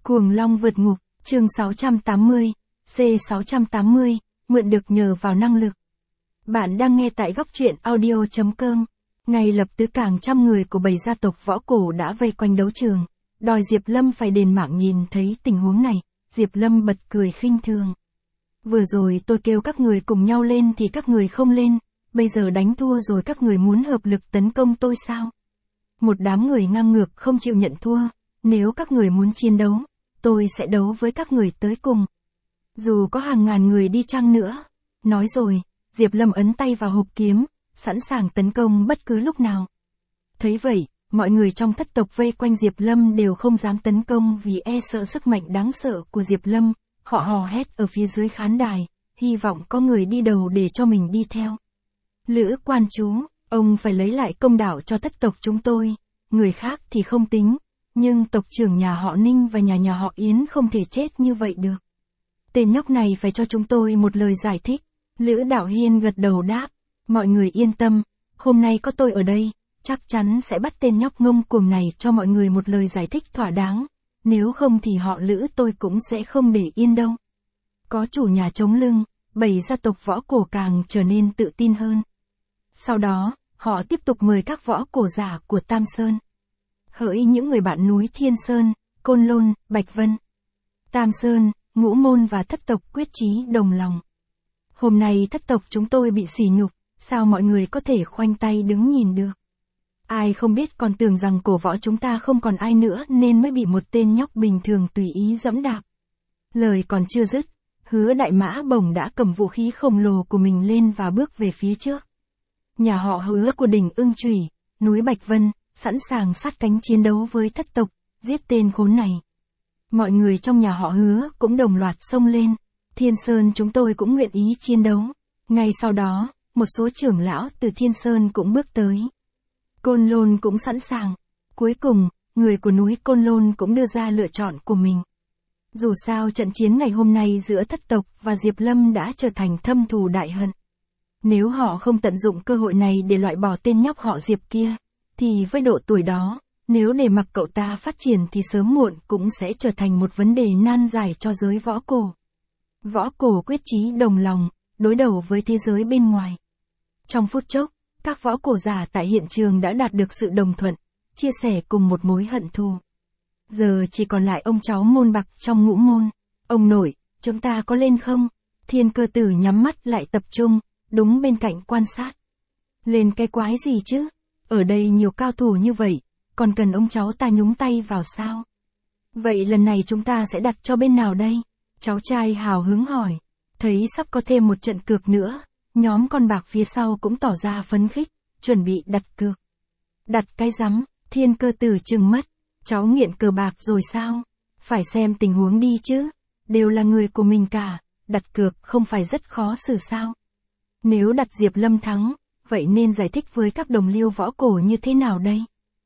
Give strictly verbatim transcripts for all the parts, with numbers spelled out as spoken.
Cuồng Long vượt ngục, chương sáu trăm tám mươi, C sáu trăm tám mươi, mượn được nhờ vào năng lực. Bạn đang nghe tại góc truyện audio chấm com. Ngay lập tức càng trăm người của bảy gia tộc võ cổ đã vây quanh đấu trường, đòi Diệp Lâm phải đền mạng. Nhìn thấy tình huống này, Diệp Lâm bật cười khinh thường. Vừa rồi tôi kêu các người cùng nhau lên thì các người không lên, bây giờ đánh thua rồi các người muốn hợp lực tấn công tôi sao? Một đám người ngang ngược không chịu nhận thua, nếu các người muốn chiến đấu, tôi sẽ đấu với các người tới cùng. Dù có hàng ngàn người đi chăng nữa. Nói rồi, Diệp Lâm ấn tay vào hộp kiếm, sẵn sàng tấn công bất cứ lúc nào. Thấy vậy, mọi người trong thất tộc vây quanh Diệp Lâm đều không dám tấn công vì e sợ sức mạnh đáng sợ của Diệp Lâm. Họ hò hét ở phía dưới khán đài, hy vọng có người đi đầu để cho mình đi theo. Lữ quan chú, ông phải lấy lại công đạo cho thất tộc chúng tôi, người khác thì không tính, nhưng tộc trưởng nhà họ Ninh và nhà nhà họ Yến không thể chết như vậy được. Tên nhóc này phải cho chúng tôi một lời giải thích. Lữ Đạo Hiên gật đầu đáp, mọi người yên tâm, hôm nay có tôi ở đây, chắc chắn sẽ bắt tên nhóc ngông cuồng này cho mọi người một lời giải thích thỏa đáng, nếu không thì họ Lữ tôi cũng sẽ không để yên đâu. Có chủ nhà chống lưng, bảy gia tộc võ cổ càng trở nên tự tin hơn. Sau đó, họ tiếp tục mời các võ cổ giả của Tam Sơn. Hỡi những người bạn núi Thiên Sơn, Côn Lôn, Bạch Vân, Tam Sơn, Ngũ Môn và thất tộc quyết chí đồng lòng. Hôm nay thất tộc chúng tôi bị sỉ nhục, sao mọi người có thể khoanh tay đứng nhìn được? Ai không biết còn tưởng rằng cổ võ chúng ta không còn ai nữa nên mới bị một tên nhóc bình thường tùy ý giẫm đạp. Lời còn chưa dứt, Hứa Đại Mã Bổng đã cầm vũ khí khổng lồ của mình lên và bước về phía trước. Nhà họ Hứa của đỉnh Ưng Chủy, núi Bạch Vân, sẵn sàng sát cánh chiến đấu với thất tộc, giết tên khốn này. Mọi người trong nhà họ Hứa cũng đồng loạt xông lên. Thiên Sơn chúng tôi cũng nguyện ý chiến đấu. Ngay sau đó, một số trưởng lão từ Thiên Sơn cũng bước tới. Côn Lôn cũng sẵn sàng. Cuối cùng, người của núi Côn Lôn cũng đưa ra lựa chọn của mình. Dù sao trận chiến ngày hôm nay giữa thất tộc và Diệp Lâm đã trở thành thâm thù đại hận. Nếu họ không tận dụng cơ hội này để loại bỏ tên nhóc họ Diệp kia, thì với độ tuổi đó, nếu để mặc cậu ta phát triển thì sớm muộn cũng sẽ trở thành một vấn đề nan giải cho giới võ cổ. Võ cổ quyết chí đồng lòng, đối đầu với thế giới bên ngoài. Trong phút chốc, các võ cổ giả tại hiện trường đã đạt được sự đồng thuận, chia sẻ cùng một mối hận thù. Giờ chỉ còn lại ông cháu Môn Bạc trong Ngũ Môn. Ông nội, chúng ta có lên không? Thiên Cơ Tử nhắm mắt lại tập trung, đúng bên cạnh quan sát. Lên cái quái gì chứ? Ở đây nhiều cao thủ như vậy, còn cần ông cháu ta nhúng tay vào sao? Vậy lần này chúng ta sẽ đặt cho bên nào đây? Cháu trai hào hứng hỏi. Thấy sắp có thêm một trận cược nữa, nhóm con bạc phía sau cũng tỏ ra phấn khích, chuẩn bị đặt cược. Đặt cái rắm, Thiên Cơ Tử trừng mắt. Cháu nghiện cờ bạc rồi sao? Phải xem tình huống đi chứ. Đều là người của mình cả, đặt cược không phải rất khó xử sao? Nếu đặt Diệp Lâm thắng, vậy nên giải thích với các đồng liêu võ cổ như thế nào đây?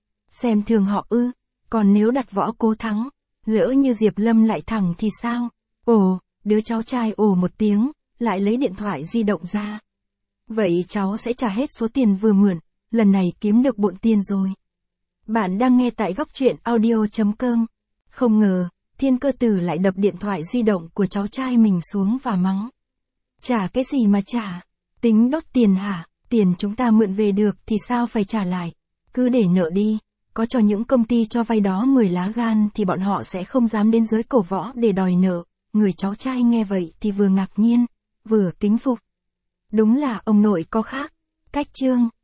Xem thường họ ư, còn nếu đặt võ cố thắng, lỡ như Diệp Lâm lại thẳng thì sao? Ồ, đứa cháu trai ồ một tiếng, lại lấy điện thoại di động ra. Vậy cháu sẽ trả hết số tiền vừa mượn, lần này kiếm được bộn tiền rồi. Bạn đang nghe tại góc truyện audio chấm com. Không ngờ, Thiên Cơ Tử lại đập điện thoại di động của cháu trai mình xuống và mắng. Trả cái gì mà trả? Tính đốt tiền hả? Tiền chúng ta mượn về được thì sao phải trả lại? Cứ để nợ đi. Có cho những công ty cho vay đó mười lá gan thì bọn họ sẽ không dám đến giới cổ võ để đòi nợ. Người cháu trai nghe vậy thì vừa ngạc nhiên, vừa kính phục. Đúng là ông nội có khác. Cách chương.